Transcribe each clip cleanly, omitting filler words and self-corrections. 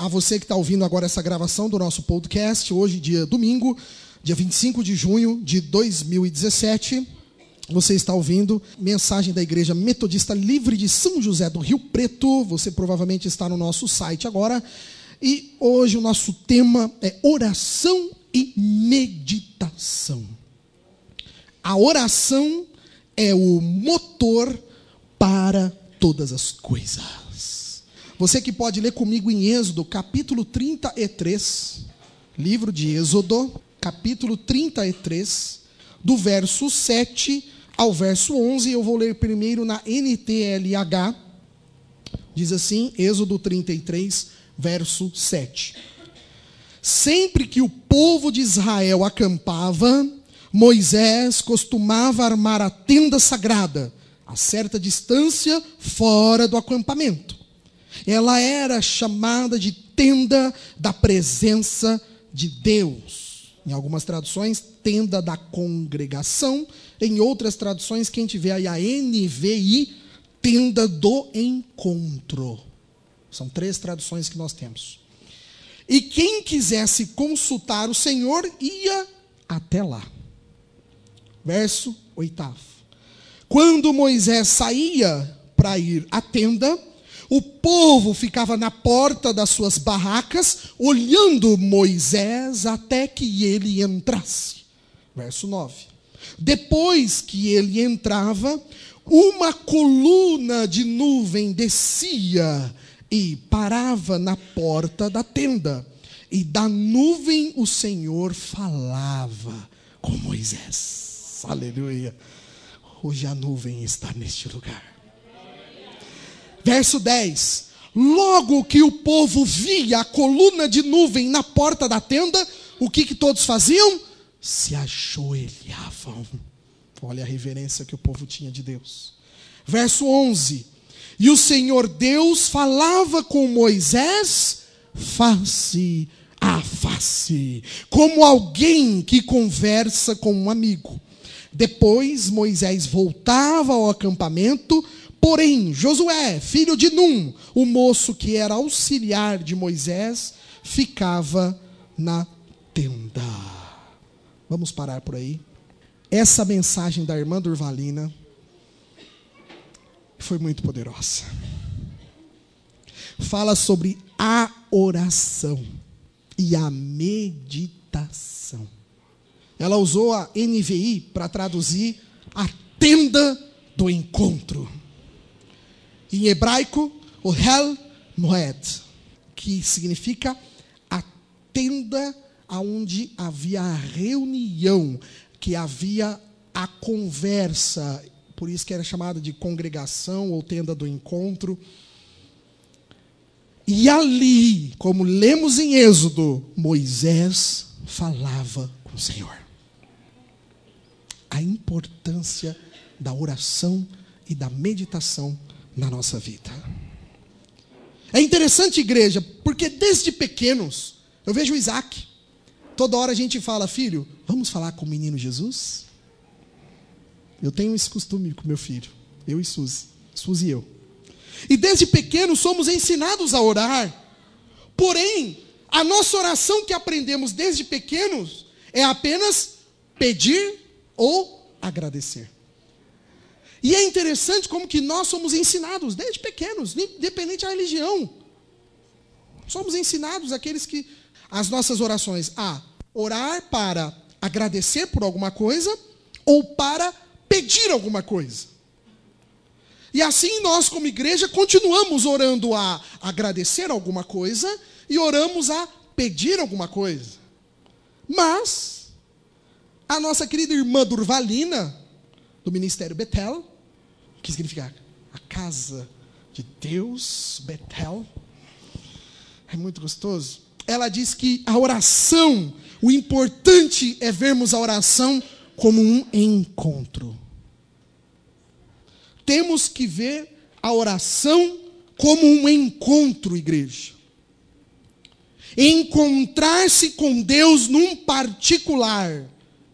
a você que está ouvindo agora essa gravação do nosso podcast, hoje, dia domingo, dia 25 de junho de 2017. Você está ouvindo mensagem da Igreja Metodista Livre de São José do Rio Preto. Você provavelmente está no nosso site agora. E hoje o nosso tema é oração e meditação. A oração é o motor para todas as coisas. Você que pode ler comigo em Êxodo, capítulo 33, livro de Êxodo, capítulo 33, do verso 7 ao verso 11. Eu vou ler primeiro na NTLH. Diz assim, Êxodo 33, verso 7. Sempre que o povo de Israel acampava, Moisés costumava armar a tenda sagrada, a certa distância fora do acampamento. Ela era chamada de tenda da presença de Deus. Em algumas traduções, tenda da congregação. Em outras traduções, quem tiver aí a NVI, tenda do encontro. São 3 traduções que nós temos. E quem quisesse consultar o Senhor, ia até lá. Verso 8. Quando Moisés saía para ir à tenda, o povo ficava na porta das suas barracas, olhando Moisés até que ele entrasse. Verso 9. Depois que ele entrava, uma coluna de nuvem descia e parava na porta da tenda. E da nuvem o Senhor falava com Moisés. Aleluia. Hoje a nuvem está neste lugar. Verso 10. Logo que o povo via a coluna de nuvem na porta da tenda, o que todos faziam? Se ajoelhavam. Olha a reverência que o povo tinha de Deus. Verso 11. E o Senhor Deus falava com Moisés face a face, como alguém que conversa com um amigo. Depois Moisés voltava ao acampamento. Porém, Josué, filho de Num, o moço que era auxiliar de Moisés, ficava na tenda. Vamos parar por aí. Essa mensagem da irmã Durvalina foi muito poderosa. Fala sobre a oração e a meditação. Ela usou a NVI para traduzir a tenda do encontro. Em hebraico, o Hel Moed, que significa a tenda onde havia a reunião, que havia a conversa, por isso que era chamada de congregação ou tenda do encontro. E ali, como lemos em Êxodo, Moisés falava com o Senhor. A importância da oração e da meditação na nossa vida. É interessante, igreja, porque desde pequenos, eu vejo o Isaac, toda hora a gente fala, filho, vamos falar com o menino Jesus? Eu tenho esse costume com meu filho, eu e Suzy e eu. E desde pequenos somos ensinados a orar, porém, a nossa oração que aprendemos desde pequenos é apenas pedir ou agradecer. E é interessante como que nós somos ensinados desde pequenos, independente da religião. Somos ensinados as nossas orações a orar para agradecer por alguma coisa ou para pedir alguma coisa. E assim nós como igreja continuamos orando a agradecer alguma coisa e oramos a pedir alguma coisa. Mas a nossa querida irmã Durvalina, do Ministério Betel, que significa a casa de Deus, Betel, é muito gostoso. Ela diz que a oração, o importante é vermos a oração como um encontro. Temos que ver a oração como um encontro, igreja. Encontrar-se com Deus num particular.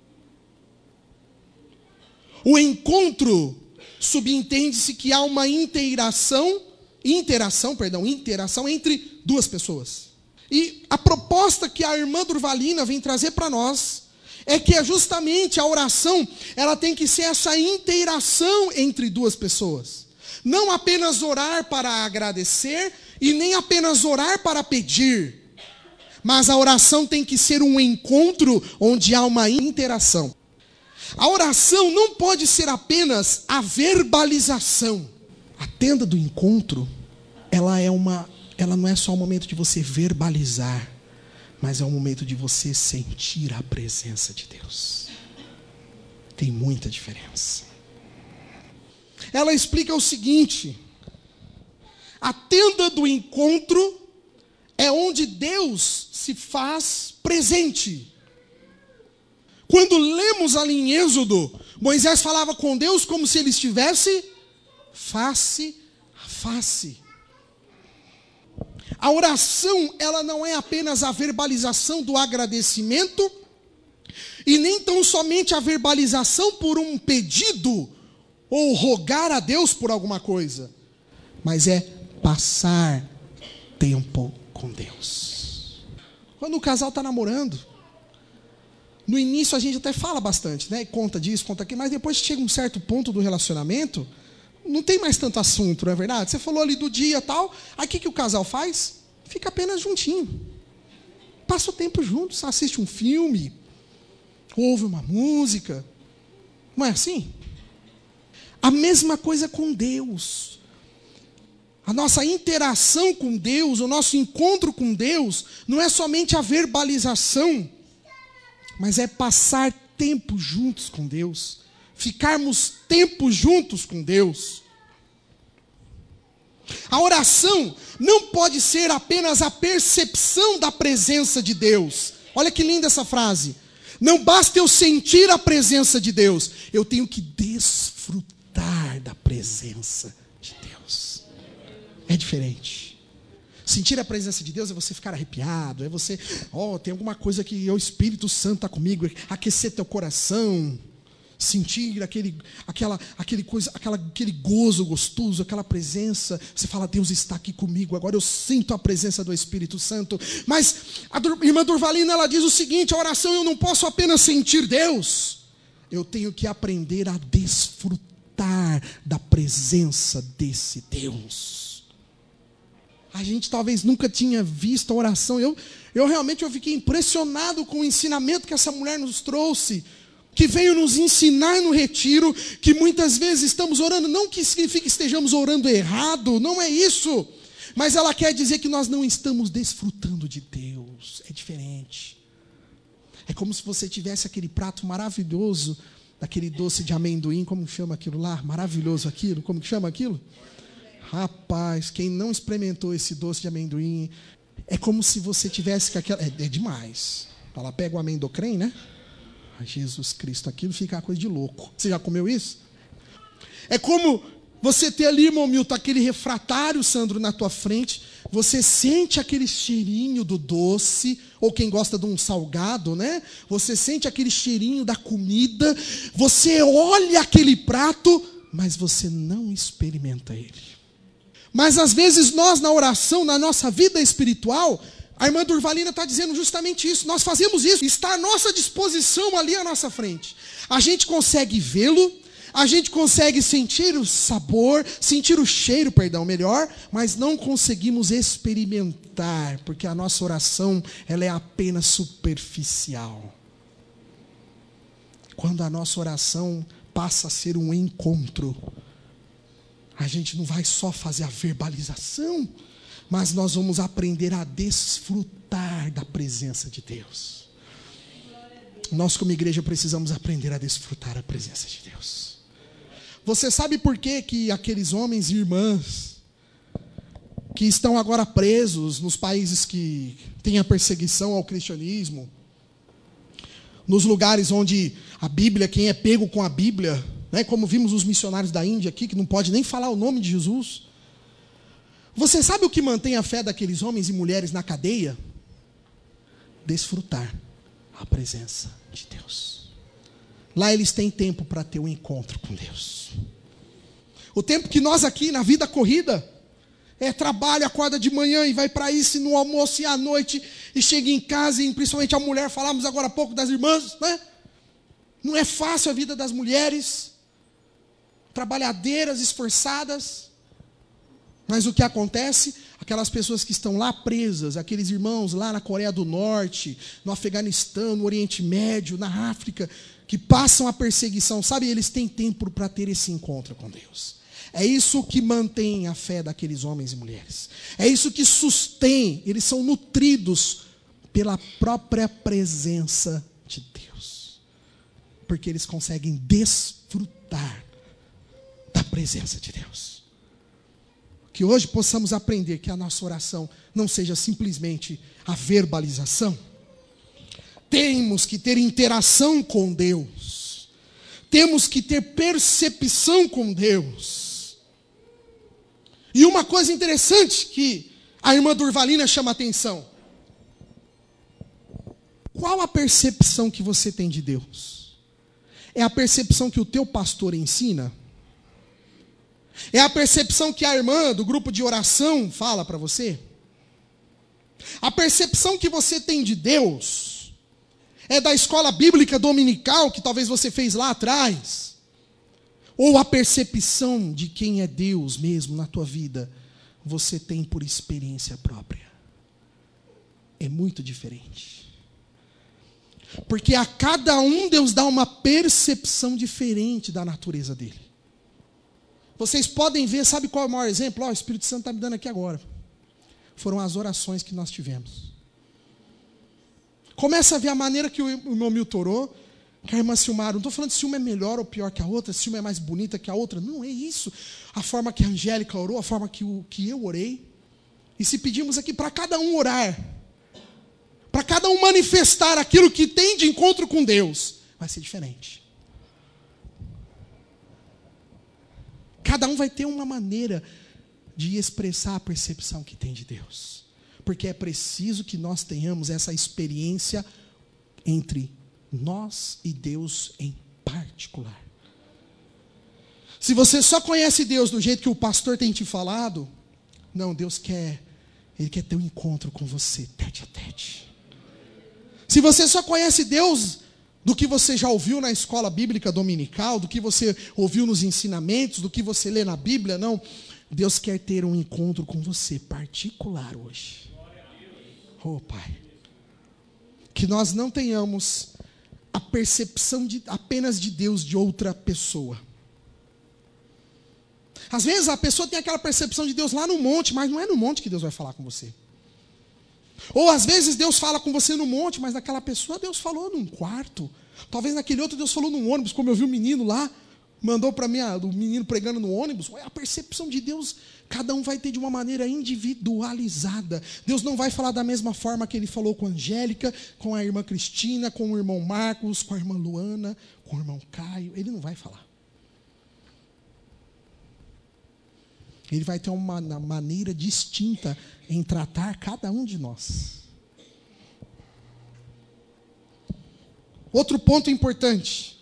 O encontro subentende-se que há uma interação entre duas pessoas. E a proposta que a irmã Durvalina vem trazer para nós é que justamente a oração, ela tem que ser essa interação entre duas pessoas. Não apenas orar para agradecer e nem apenas orar para pedir. Mas a oração tem que ser um encontro onde há uma interação. A oração não pode ser apenas a verbalização. A tenda do encontro, ela não é só um momento de você verbalizar, mas é um momento de você sentir a presença de Deus. Tem muita diferença. Ela explica o seguinte: a tenda do encontro é onde Deus se faz presente. Quando lemos ali em Êxodo, Moisés falava com Deus como se ele estivesse face a face. A oração, ela não é apenas a verbalização do agradecimento, e nem tão somente a verbalização por um pedido, ou rogar a Deus por alguma coisa, mas é passar tempo com Deus. Quando o casal está namorando, no início a gente até fala bastante, né? Conta disso, conta aquilo, mas depois chega um certo ponto do relacionamento, não tem mais tanto assunto, não é verdade? Você falou ali do dia e tal, aí o que o casal faz? Fica apenas juntinho. Passa o tempo juntos, assiste um filme, ouve uma música. Não é assim? A mesma coisa com Deus. A nossa interação com Deus, o nosso encontro com Deus, não é somente a verbalização, mas é passar tempo juntos com Deus, ficarmos tempo juntos com Deus. A oração não pode ser apenas a percepção da presença de Deus. Olha que linda essa frase. Não basta eu sentir a presença de Deus, eu tenho que desfrutar da presença de Deus. É diferente. Sentir a presença de Deus é você ficar arrepiado, é você, tem alguma coisa que o Espírito Santo está comigo, aquecer teu coração, sentir aquele gozo gostoso, aquela presença. Você fala, Deus está aqui comigo, agora eu sinto a presença do Espírito Santo. Mas a irmã Durvalina, ela diz o seguinte: a oração, eu não posso apenas sentir Deus, eu tenho que aprender a desfrutar da presença desse Deus. A gente talvez nunca tinha visto a oração. Eu realmente fiquei impressionado com o ensinamento que essa mulher nos trouxe, que veio nos ensinar no retiro, que muitas vezes estamos orando, não que significa que estejamos orando errado, não é isso, mas ela quer dizer que nós não estamos desfrutando de Deus. É diferente. É como se você tivesse aquele prato maravilhoso, daquele doce de amendoim, como chama aquilo lá? Maravilhoso aquilo, como que chama aquilo? Rapaz, quem não experimentou esse doce de amendoim, é como se você tivesse com aquela... É demais. Ela pega o amendocrem, né? Jesus Cristo, aquilo fica uma coisa de louco. Você já comeu isso? É como você ter ali, irmão Milton, aquele refratário, Sandro, na tua frente. Você sente aquele cheirinho do doce, ou quem gosta de um salgado, né? Você sente aquele cheirinho da comida. Você olha aquele prato, mas você não experimenta ele. Mas às vezes nós, na oração, na nossa vida espiritual, a irmã Durvalina está dizendo justamente isso. Nós fazemos isso, está à nossa disposição ali à nossa frente. A gente consegue vê-lo, a gente consegue sentir o sabor, sentir o cheiro, melhor, mas não conseguimos experimentar, porque a nossa oração, ela é apenas superficial. Quando a nossa oração passa a ser um encontro, a gente não vai só fazer a verbalização, mas nós vamos aprender a desfrutar da presença de Deus. Nós, como igreja, precisamos aprender a desfrutar a presença de Deus. Você sabe por que aqueles homens e irmãs que estão agora presos nos países que têm a perseguição ao cristianismo, nos lugares onde a Bíblia, quem é pego com a Bíblia, né, como vimos os missionários da Índia aqui, que não pode nem falar o nome de Jesus. Você sabe o que mantém a fé daqueles homens e mulheres na cadeia? Desfrutar a presença de Deus. Lá eles têm tempo para ter um encontro com Deus. O tempo que nós aqui na vida corrida trabalha, acorda de manhã e vai para isso, e no almoço e à noite, e chega em casa, e principalmente a mulher, falamos agora há pouco das irmãs, né? Não é fácil a vida das mulheres, trabalhadeiras, esforçadas, mas o que acontece? Aquelas pessoas que estão lá presas, aqueles irmãos lá na Coreia do Norte, no Afeganistão, no Oriente Médio, na África, que passam a perseguição, sabe, eles têm tempo para ter esse encontro com Deus. É isso que mantém a fé daqueles homens e mulheres. É isso que sustém, eles são nutridos pela própria presença de Deus. Porque eles conseguem desfrutar da presença de Deus. Que hoje possamos aprender que a nossa oração não seja simplesmente a verbalização. Temos que ter interação com Deus. Temos que ter percepção com Deus. E uma coisa interessante que a irmã Durvalina chama a atenção. Qual a percepção que você tem de Deus? É a percepção que o teu pastor ensina? É a percepção que a irmã do grupo de oração fala para você? A percepção que você tem de Deus é da escola bíblica dominical que talvez você fez lá atrás? Ou a percepção de quem é Deus mesmo na tua vida, você tem por experiência própria? É muito diferente. Porque a cada um Deus dá uma percepção diferente da natureza dele. Vocês podem ver, sabe qual é o maior exemplo? O Espírito Santo está me dando aqui agora. Foram as orações que nós tivemos. Começa a ver a maneira que o irmão Milton orou, que a irmã Silmara. Não estou falando se uma é melhor ou pior que a outra, se uma é mais bonita que a outra. Não é isso. A forma que a Angélica orou, a forma que eu orei. E se pedimos aqui para cada um orar, para cada um manifestar aquilo que tem de encontro com Deus, vai ser diferente. Cada um vai ter uma maneira de expressar a percepção que tem de Deus. Porque é preciso que nós tenhamos essa experiência entre nós e Deus em particular. Se você só conhece Deus do jeito que o pastor tem te falado, não, Deus Ele quer ter um encontro com você, tete a tete. Se você só conhece Deus do que você já ouviu na escola bíblica dominical, do que você ouviu nos ensinamentos, do que você lê na Bíblia, não. Deus quer ter um encontro com você particular hoje. Oh, Pai. Que nós não tenhamos a percepção apenas de Deus de outra pessoa. Às vezes a pessoa tem aquela percepção de Deus lá no monte, mas não é no monte que Deus vai falar com você. Ou às vezes Deus fala com você no monte, mas naquela pessoa Deus falou num quarto. Talvez naquele outro Deus falou num ônibus, como eu vi o menino lá, mandou para mim o menino pregando no ônibus. A percepção de Deus, cada um vai ter de uma maneira individualizada. Deus não vai falar da mesma forma que Ele falou com a Angélica, com a irmã Cristina, com o irmão Marcos, com a irmã Luana, com o irmão Caio. Ele não vai falar. Ele vai ter uma maneira distinta em tratar cada um de nós. Outro ponto importante.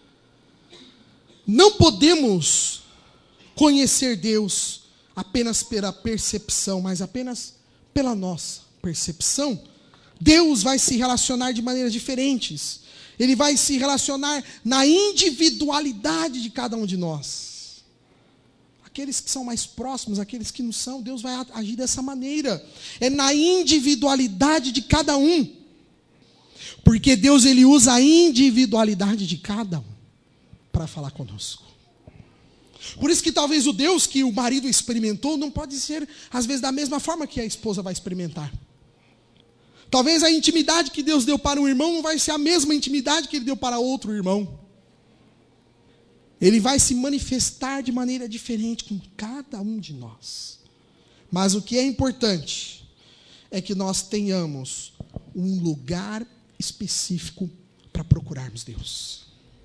Não podemos conhecer Deus apenas pela percepção, mas apenas pela nossa percepção. Deus vai se relacionar de maneiras diferentes. Ele vai se relacionar na individualidade de cada um de nós. Aqueles que são mais próximos, aqueles que não são, Deus vai agir dessa maneira. É na individualidade de cada um. Porque Deus, Ele usa a individualidade de cada um para falar conosco. Por isso que talvez o Deus que o marido experimentou não pode ser, às vezes, da mesma forma que a esposa vai experimentar. Talvez a intimidade que Deus deu para um irmão não vai ser a mesma intimidade que Ele deu para outro irmão. Ele vai se manifestar de maneira diferente com cada um de nós. Mas o que é importante é que nós tenhamos um lugar específico para procurarmos Deus.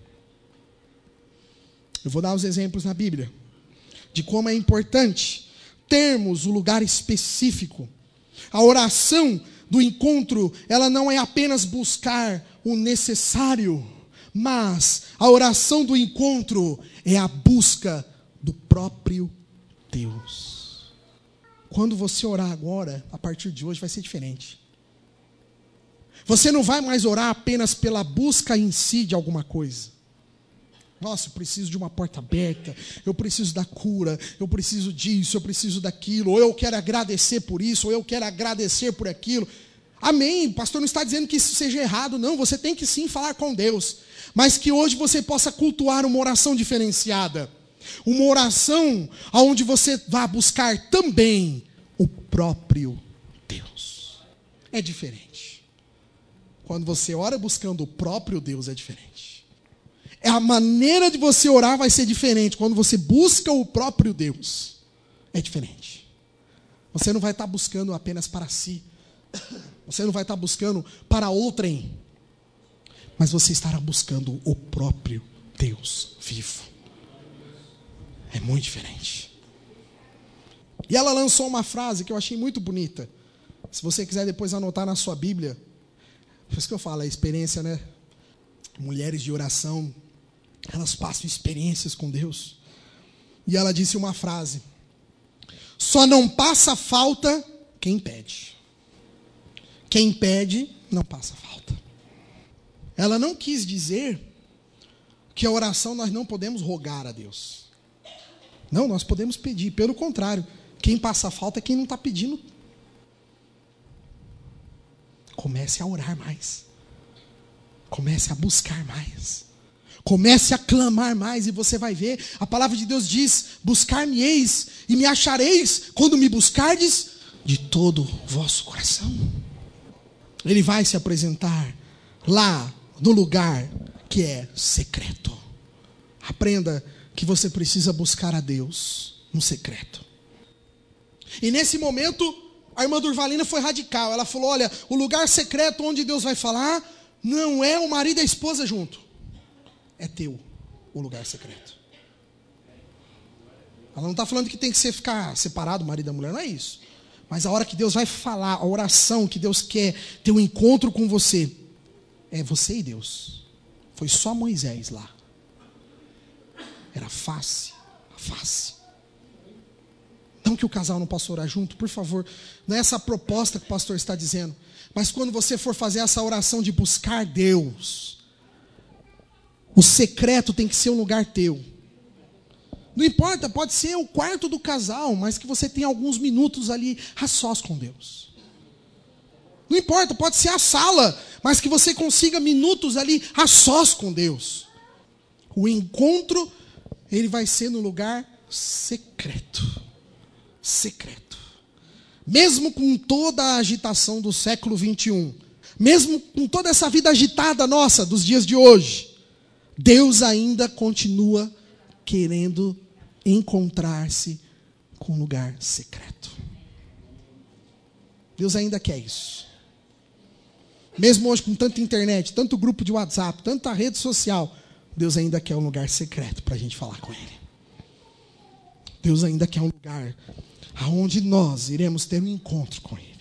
Eu vou dar os exemplos na Bíblia de como é importante termos um lugar específico. A oração do encontro, ela não é apenas buscar o necessário, mas a oração do encontro é a busca do próprio Deus. quando você orar agora, a partir de hoje, vai ser diferente. Você não vai mais orar apenas pela busca em si de alguma coisa. Nossa, eu preciso de uma porta aberta, eu preciso da cura, eu preciso disso, eu preciso daquilo, ou eu quero agradecer por isso, ou eu quero agradecer por aquilo. Amém, o pastor não está dizendo que isso seja errado, não, você tem que sim falar com Deus, mas que hoje você possa cultuar uma oração diferenciada, uma oração onde você vá buscar também o próprio Deus. É diferente. Quando você ora buscando o próprio Deus, é diferente. A maneira de você orar vai ser diferente. Quando você busca o próprio Deus, é diferente. Você não vai estar buscando apenas para si. Você não vai estar buscando para outrem. Mas você estará buscando o próprio Deus vivo. É muito diferente. E ela lançou uma frase que eu achei muito bonita. Se você quiser depois anotar na sua Bíblia. Por isso que eu falo, a experiência, né? Mulheres de oração, elas passam experiências com Deus. E ela disse uma frase: só não passa falta quem pede. Quem pede, não passa falta. Ela não quis dizer que a oração nós não podemos rogar a Deus. Não, nós podemos pedir. Pelo contrário, quem passa falta é quem não está pedindo. Comece a orar mais. Comece a buscar mais. Comece a clamar mais e você vai ver. A palavra de Deus diz: buscar-me-eis e me achareis quando me buscardes de todo o vosso coração. Ele vai se apresentar lá no lugar que é secreto. Aprenda que você precisa buscar a Deus no secreto. E nesse momento, a irmã Durvalina foi radical. Ela falou: olha, o lugar secreto onde Deus vai falar não é o marido e a esposa junto. É teu o lugar secreto. Ela não está falando que tem que ficar separado o marido da mulher, não é isso. Mas a hora que Deus vai falar, a oração que Deus quer ter um encontro com você, é você e Deus. Foi só Moisés lá. Era face a face. Não que o casal não possa orar junto, por favor. Não é essa a proposta que o pastor está dizendo. Mas quando você for fazer essa oração de buscar Deus, o secreto tem que ser um lugar teu. Não importa, pode ser o quarto do casal, mas que você tenha alguns minutos ali a sós com Deus. Não importa, pode ser a sala, mas que você consiga minutos ali a sós com Deus. O encontro, ele vai ser no lugar secreto. Secreto. Mesmo com toda a agitação do século 21, mesmo com toda essa vida agitada nossa dos dias de hoje, Deus ainda continua querendo encontrar-se com um lugar secreto. Deus ainda quer isso. Mesmo hoje com tanta internet, tanto grupo de WhatsApp, tanta rede social, Deus ainda quer um lugar secreto para a gente falar com Ele. Deus ainda quer um lugar aonde nós iremos ter um encontro com Ele.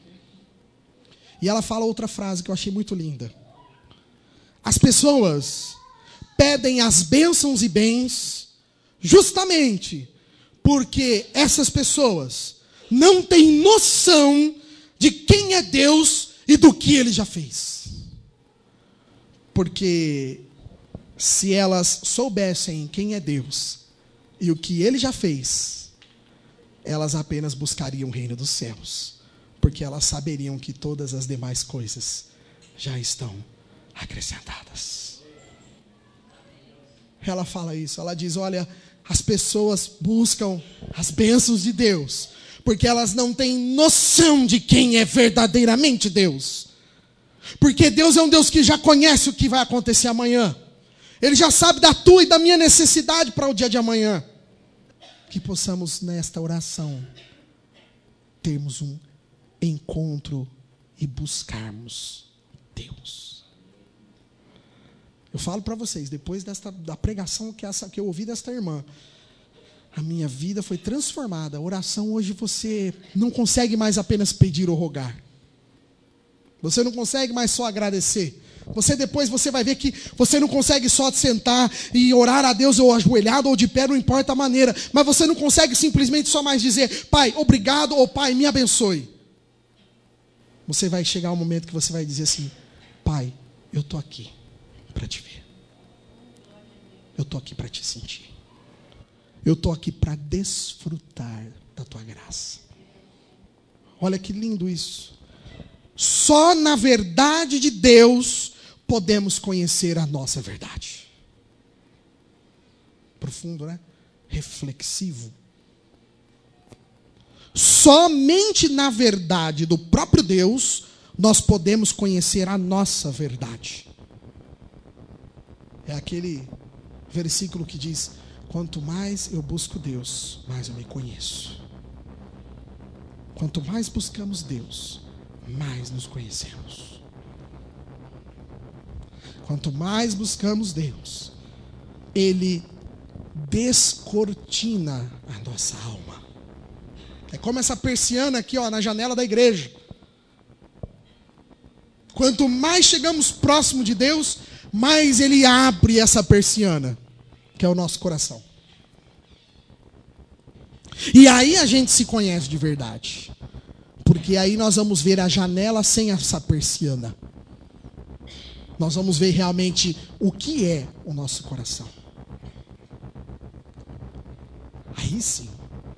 E ela fala outra frase que eu achei muito linda. As pessoas pedem as bênçãos e bens justamente porque essas pessoas não têm noção de quem é Deus e do que Ele já fez. Porque se elas soubessem quem é Deus e o que Ele já fez, elas apenas buscariam o reino dos céus, porque elas saberiam que todas as demais coisas já estão acrescentadas. Ela fala isso, ela diz: olha, as pessoas buscam as bênçãos de Deus porque elas não têm noção de quem é verdadeiramente Deus. Porque Deus é um Deus que já conhece o que vai acontecer amanhã. Ele já sabe da tua e da minha necessidade para o dia de amanhã. Que possamos nesta oração termos um encontro e buscarmos Deus. Eu falo para vocês, depois da pregação que eu ouvi desta irmã, a minha vida foi transformada. A oração hoje você não consegue mais apenas pedir ou rogar. Você não consegue mais só agradecer. Depois você vai ver que você não consegue só sentar e orar a Deus ou ajoelhado ou de pé, não importa a maneira. Mas você não consegue simplesmente só mais dizer, Pai, obrigado, ou Pai, me abençoe. Você vai chegar um momento que você vai dizer assim, Pai, eu estou aqui para te ver. Eu estou aqui para te sentir. Eu estou aqui para desfrutar da tua graça. Olha que lindo isso. Só na verdade de Deus podemos conhecer a nossa verdade. Profundo, né? Reflexivo. Somente na verdade do próprio Deus nós podemos conhecer a nossa verdade. É aquele versículo que diz, quanto mais eu busco Deus, mais eu me conheço. Quanto mais buscamos Deus, mais nos conhecemos. Quanto mais buscamos Deus, Ele descortina a nossa alma. É como essa persiana aqui, ó, na janela da igreja. Quanto mais chegamos próximo de Deus, mais Ele abre essa persiana, que é o nosso coração. E aí a gente se conhece de verdade. Porque aí nós vamos ver a janela sem essa persiana. Nós vamos ver realmente o que é o nosso coração. Aí sim.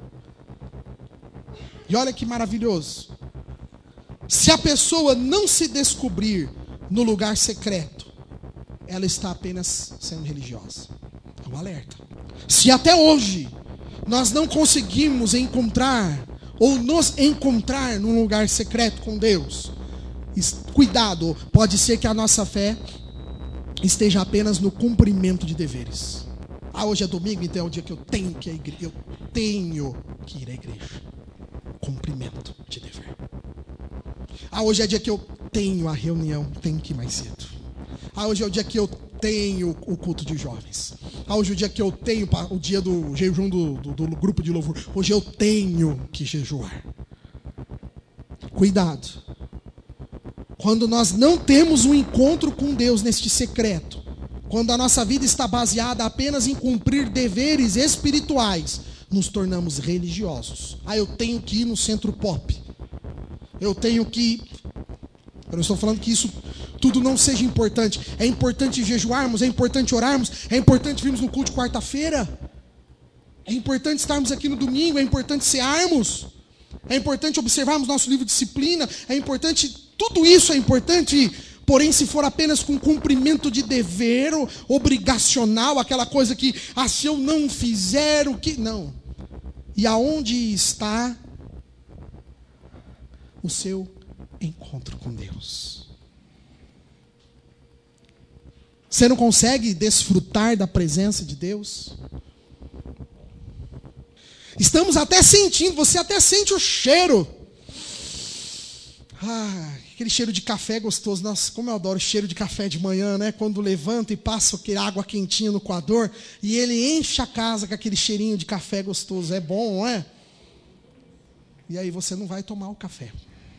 E olha que maravilhoso. Se a pessoa não se descobrir no lugar secreto, ela está apenas sendo religiosa. É um alerta. Se até hoje nós não conseguimos encontrar ou nos encontrar num lugar secreto com Deus, cuidado, pode ser que a nossa fé esteja apenas no cumprimento de deveres. Hoje é domingo, então é o dia que eu tenho que ir à igreja. Eu tenho que ir à igreja. Cumprimento de dever. Hoje é dia que eu tenho a reunião, tenho que ir mais cedo. Hoje é o dia que eu tenho o culto de jovens. Hoje é o dia que eu tenho o dia do jejum do grupo de louvor. Hoje eu tenho que jejuar. Cuidado. Quando nós não temos um encontro com Deus neste secreto, quando a nossa vida está baseada apenas em cumprir deveres espirituais, nos tornamos religiosos. Eu tenho que ir no centro pop. Eu tenho que... Eu não estou falando que isso tudo não seja importante. É importante jejuarmos, é importante orarmos, é importante virmos no culto de quarta-feira. É importante estarmos aqui no domingo, é importante cearmos. É importante observarmos nosso livro de disciplina, é importante... Tudo isso é importante, porém se for apenas com cumprimento de dever obrigacional, aquela coisa que, se eu não fizer o que... Não. E aonde está o seu encontro com Deus? Você não consegue desfrutar da presença de Deus? Estamos até sentindo, você até sente o cheiro. Aquele cheiro de café gostoso. Nossa, como eu adoro o cheiro de café de manhã, né? Quando levanta e passa aquela água quentinha no coador e ele enche a casa com aquele cheirinho de café gostoso. É bom, não é? E aí você não vai tomar o café.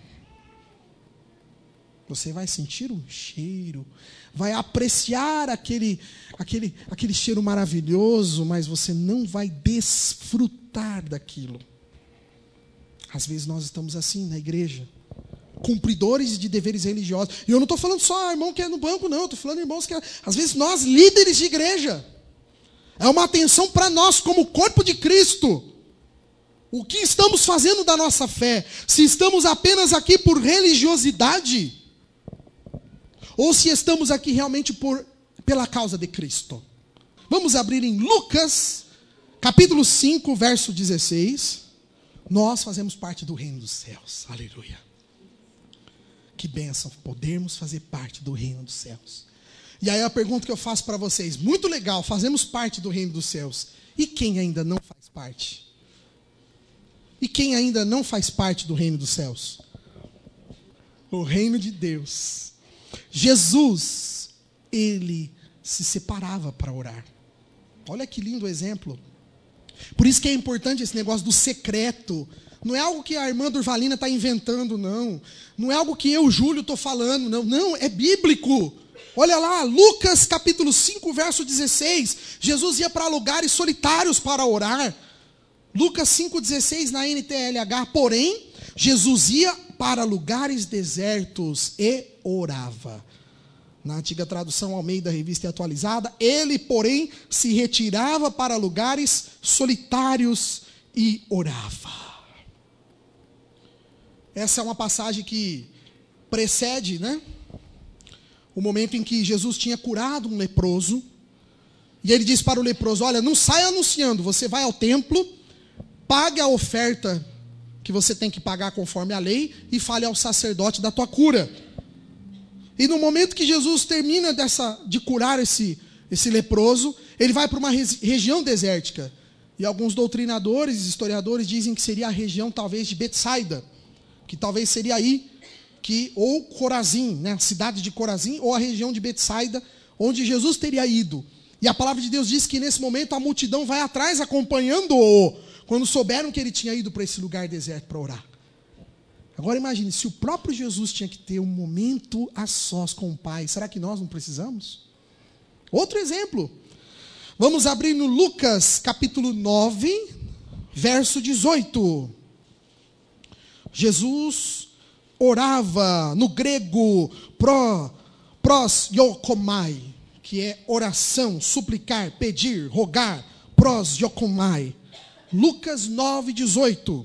Você vai sentir o cheiro, vai apreciar aquele cheiro maravilhoso, mas você não vai desfrutar daquilo. Às vezes nós estamos assim na igreja, cumpridores de deveres religiosos. E eu não estou falando só irmão que é no banco, não. Eu estou falando irmãos que às vezes nós, líderes de igreja, é uma atenção para nós como corpo de Cristo. O que estamos fazendo da nossa fé? Se estamos apenas aqui por religiosidade, ou se estamos aqui realmente pela causa de Cristo. Vamos abrir em Lucas, capítulo 5, verso 16. Nós fazemos parte do reino dos céus. Aleluia. Que bênção podermos fazer parte do reino dos céus. E aí a pergunta que eu faço para vocês, muito legal, fazemos parte do reino dos céus. E quem ainda não faz parte? E quem ainda não faz parte do reino dos céus? O reino de Deus. Jesus, ele se separava para orar. Olha que lindo exemplo. Por isso que é importante esse negócio do secreto. Não é algo que a irmã Durvalina está inventando, não. Não é algo que eu, Júlio, estou falando, não. Não, é bíblico. Olha lá, Lucas capítulo 5, verso 16. Jesus ia para lugares solitários para orar. Lucas 5,16 na NTLH. Porém, Jesus ia para lugares desertos e orava. Na antiga tradução Almeida, Revista e Atualizada, ele, porém, se retirava para lugares solitários e orava. Essa é uma passagem que precede, o momento em que Jesus tinha curado um leproso. E ele disse para o leproso: olha, não saia anunciando, você vai ao templo, pague a oferta que você tem que pagar conforme a lei e fale ao sacerdote da tua cura. E no momento que Jesus termina de curar esse leproso, ele vai para uma região desértica. E alguns doutrinadores, historiadores dizem que seria a região talvez de Betsaida, que talvez seria aí, ou Corazim, a cidade de Corazim, ou a região de Betsaida, onde Jesus teria ido. E a palavra de Deus diz que nesse momento a multidão vai atrás acompanhando-o, quando souberam que ele tinha ido para esse lugar deserto para orar. Agora imagine, se o próprio Jesus tinha que ter um momento a sós com o Pai, será que nós não precisamos? Outro exemplo. Vamos abrir no Lucas capítulo 9, verso 18. Jesus orava, no grego, prosjokomai, que é oração, suplicar, pedir, rogar, prosjokomai. Lucas 9, 18.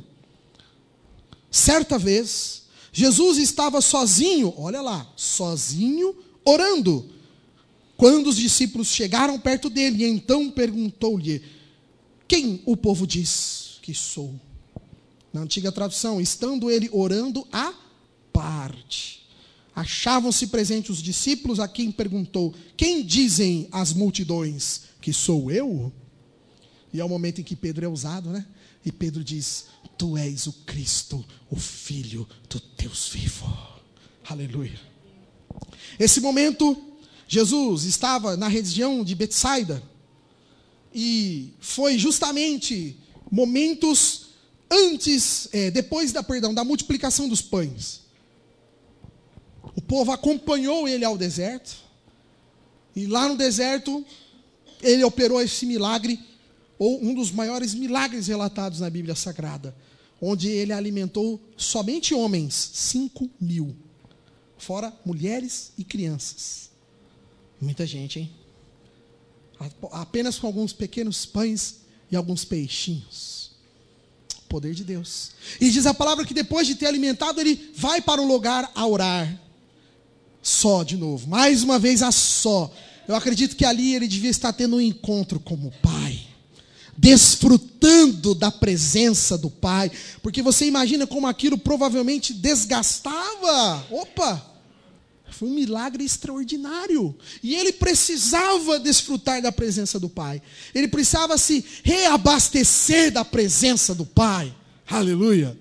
Certa vez, Jesus estava sozinho, olha lá, sozinho, orando. Quando os discípulos chegaram perto dele, então perguntou-lhe: quem o povo diz que sou? Na antiga tradução, estando ele orando à parte, achavam-se presentes os discípulos, a quem perguntou: quem dizem as multidões que sou eu? E é o momento em que Pedro é usado, E Pedro diz: tu és o Cristo, o Filho do Deus vivo. Aleluia. Esse momento, Jesus estava na região de Betsaida, e foi justamente momentos depois da multiplicação dos pães. O povo acompanhou ele ao deserto, e lá no deserto, ele operou esse milagre, ou um dos maiores milagres relatados na Bíblia Sagrada, onde ele alimentou somente homens, 5.000, fora mulheres e crianças. Muita gente, hein? Apenas com alguns pequenos pães e alguns peixinhos. Poder de Deus. E diz a palavra que depois de ter alimentado, ele vai para o lugar a orar. Só de novo, mais uma vez a só. Eu acredito que ali ele devia estar tendo um encontro com o Pai, desfrutando da presença do Pai, porque você imagina como aquilo provavelmente desgastava. Foi um milagre extraordinário, e ele precisava desfrutar da presença do Pai, ele precisava se reabastecer da presença do Pai. Aleluia.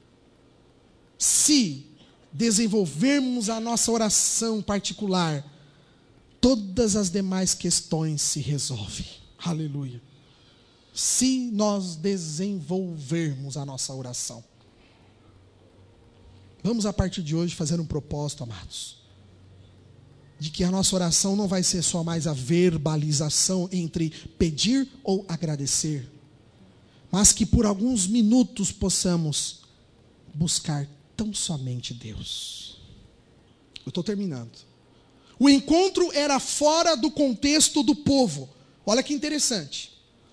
Se desenvolvermos a nossa oração particular, todas as demais questões se resolvem. Aleluia. Se nós desenvolvermos a nossa oração. Vamos a partir de hoje fazer um propósito, amados, de que a nossa oração não vai ser só mais a verbalização entre pedir ou agradecer, mas que por alguns minutos possamos buscar tão somente Deus. Eu estou terminando. O encontro era fora do contexto do povo. Olha que interessante.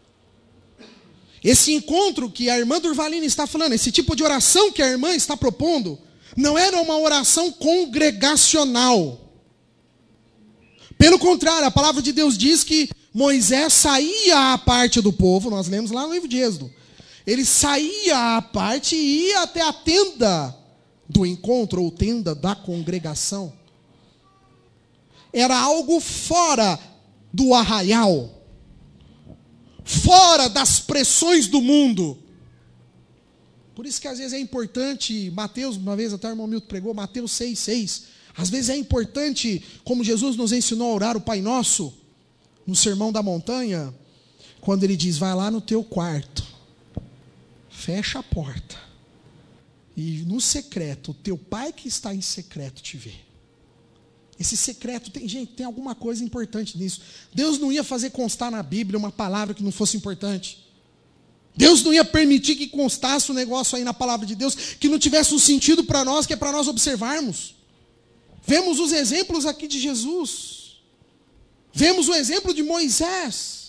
Esse encontro que a irmã Durvalina está falando, esse tipo de oração que a irmã está propondo, não era uma oração congregacional. Pelo contrário, a palavra de Deus diz que Moisés saía à parte do povo, nós lemos lá no livro de Êxodo. Ele saía à parte e ia até a tenda do encontro, ou tenda da congregação. Era algo fora do arraial, fora das pressões do mundo. Por isso que às vezes é importante, Mateus, uma vez até o irmão Milton pregou, Mateus 6,6. Às vezes é importante, como Jesus nos ensinou a orar o Pai Nosso, no Sermão da Montanha, quando ele diz: vai lá no teu quarto, fecha a porta, e no secreto, o teu Pai que está em secreto te vê. Esse secreto, tem alguma coisa importante nisso. Deus não ia fazer constar na Bíblia uma palavra que não fosse importante. Deus não ia permitir que constasse um negócio aí na palavra de Deus que não tivesse um sentido para nós, que é para nós observarmos. Vemos os exemplos aqui de Jesus. Vemos o exemplo de Moisés.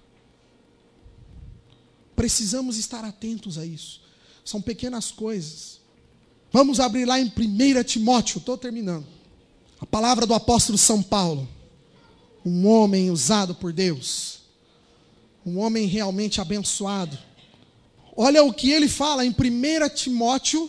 Precisamos estar atentos a isso. São pequenas coisas. Vamos abrir lá em 1 Timóteo, estou terminando. A palavra do apóstolo São Paulo. Um homem usado por Deus. Um homem realmente abençoado. Olha o que ele fala em 1 Timóteo.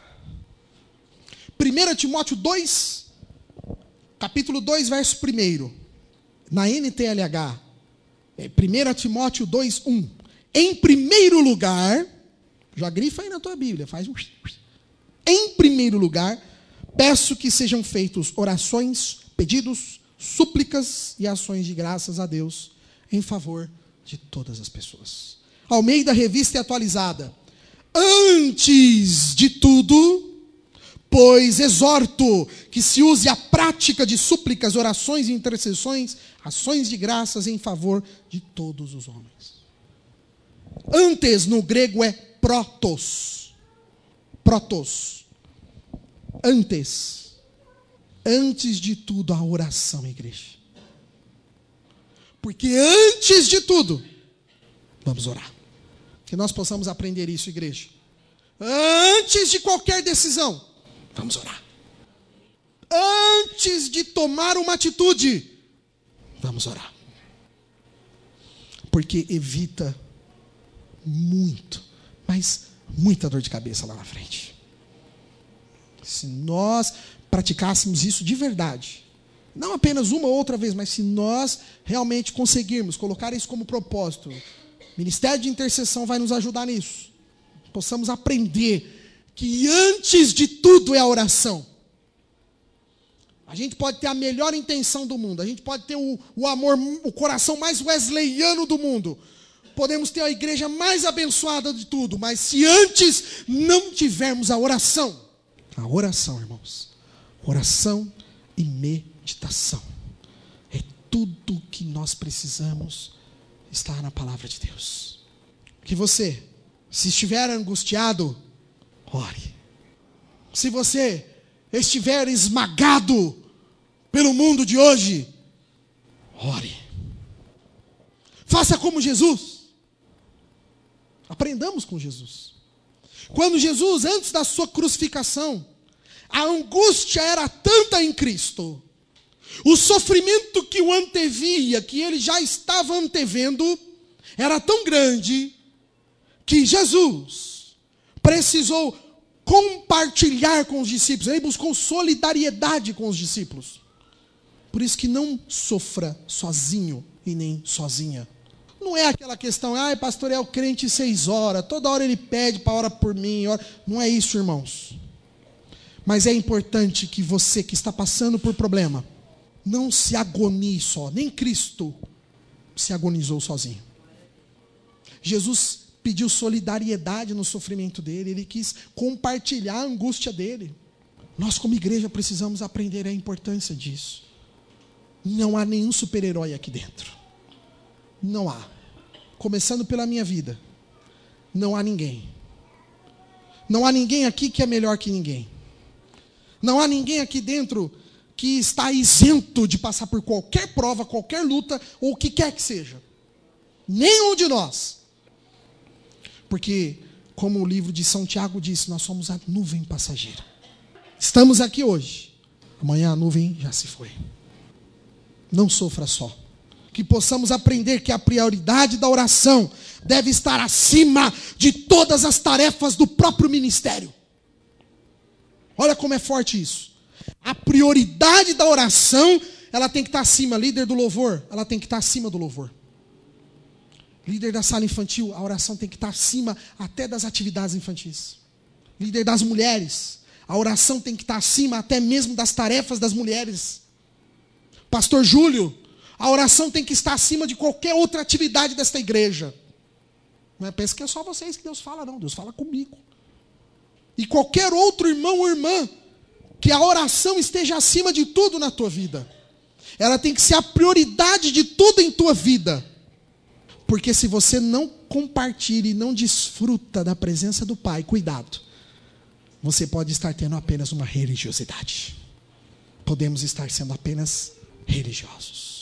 1 Timóteo 2, capítulo 2, verso 1. Na NTLH. 1 Timóteo 2, 1. Em primeiro lugar, já grifa aí na tua Bíblia, faz um... Em primeiro lugar, peço que sejam feitos orações, pedidos, súplicas e ações de graças a Deus em favor de todas as pessoas. Almeida, Revista e Atualizada. Antes de tudo, pois exorto que se use a prática de súplicas, orações e intercessões, ações de graças em favor de todos os homens. Antes, no grego, é protos. Protos. Antes de tudo, a oração, igreja. Porque antes de tudo, vamos orar. Que nós possamos aprender isso, igreja. Antes de qualquer decisão, vamos orar. Antes de tomar uma atitude, vamos orar. Porque evita muito, mas muita dor de cabeça lá na frente. Se nós praticássemos isso de verdade, não apenas uma ou outra vez, mas se nós realmente conseguirmos colocar isso como propósito, o Ministério de Intercessão vai nos ajudar nisso. Possamos aprender que antes de tudo é a oração. A gente pode ter a melhor intenção do mundo, a gente pode ter o amor, o coração mais wesleyano do mundo, podemos ter a igreja mais abençoada de tudo, mas se antes não tivermos a oração, irmãos, oração e meditação, é tudo que nós precisamos estar na palavra de Deus. Que você, se estiver angustiado, ore. Se você estiver esmagado pelo mundo de hoje, ore. Faça como Jesus. Aprendamos com Jesus. Quando Jesus, antes da sua crucificação, a angústia era tanta em Cristo, o sofrimento que o antevia, que ele já estava antevendo, era tão grande, que Jesus precisou compartilhar com os discípulos. Ele buscou solidariedade com os discípulos. Por isso que não sofra sozinho e nem sozinha. Não é aquela questão, pastor, é o crente 6 horas, toda hora ele pede para orar por mim. Não é isso, irmãos. Mas é importante que você que está passando por problema, não se agonie só. Nem Cristo se agonizou sozinho. Jesus pediu solidariedade no sofrimento dele, ele quis compartilhar a angústia dele. Nós como igreja precisamos aprender a importância disso. Não há nenhum super-herói aqui dentro. Não há. Começando pela minha vida. Não há ninguém. Não há ninguém aqui que é melhor que ninguém. Não há ninguém aqui dentro que está isento de passar por qualquer prova, qualquer luta, ou o que quer que seja. Nenhum de nós. Porque, como o livro de São Tiago disse, nós somos a nuvem passageira. Estamos aqui hoje. Amanhã a nuvem já se foi. Não sofra só. Que possamos aprender que a prioridade da oração deve estar acima de todas as tarefas do próprio ministério. Olha como é forte isso. A prioridade da oração, ela tem que estar acima. Líder do louvor, ela tem que estar acima do louvor. Líder da sala infantil, a oração tem que estar acima até das atividades infantis. Líder das mulheres, a oração tem que estar acima até mesmo das tarefas das mulheres. Pastor Júlio, a oração tem que estar acima de qualquer outra atividade desta igreja. Não é, pensa que é só vocês que Deus fala, não. Deus fala comigo. E qualquer outro irmão ou irmã que a oração esteja acima de tudo na tua vida. Ela tem que ser a prioridade de tudo em tua vida. Porque se você não compartilha e não desfruta da presença do Pai, cuidado, você pode estar tendo apenas uma religiosidade. Podemos estar sendo apenas religiosos.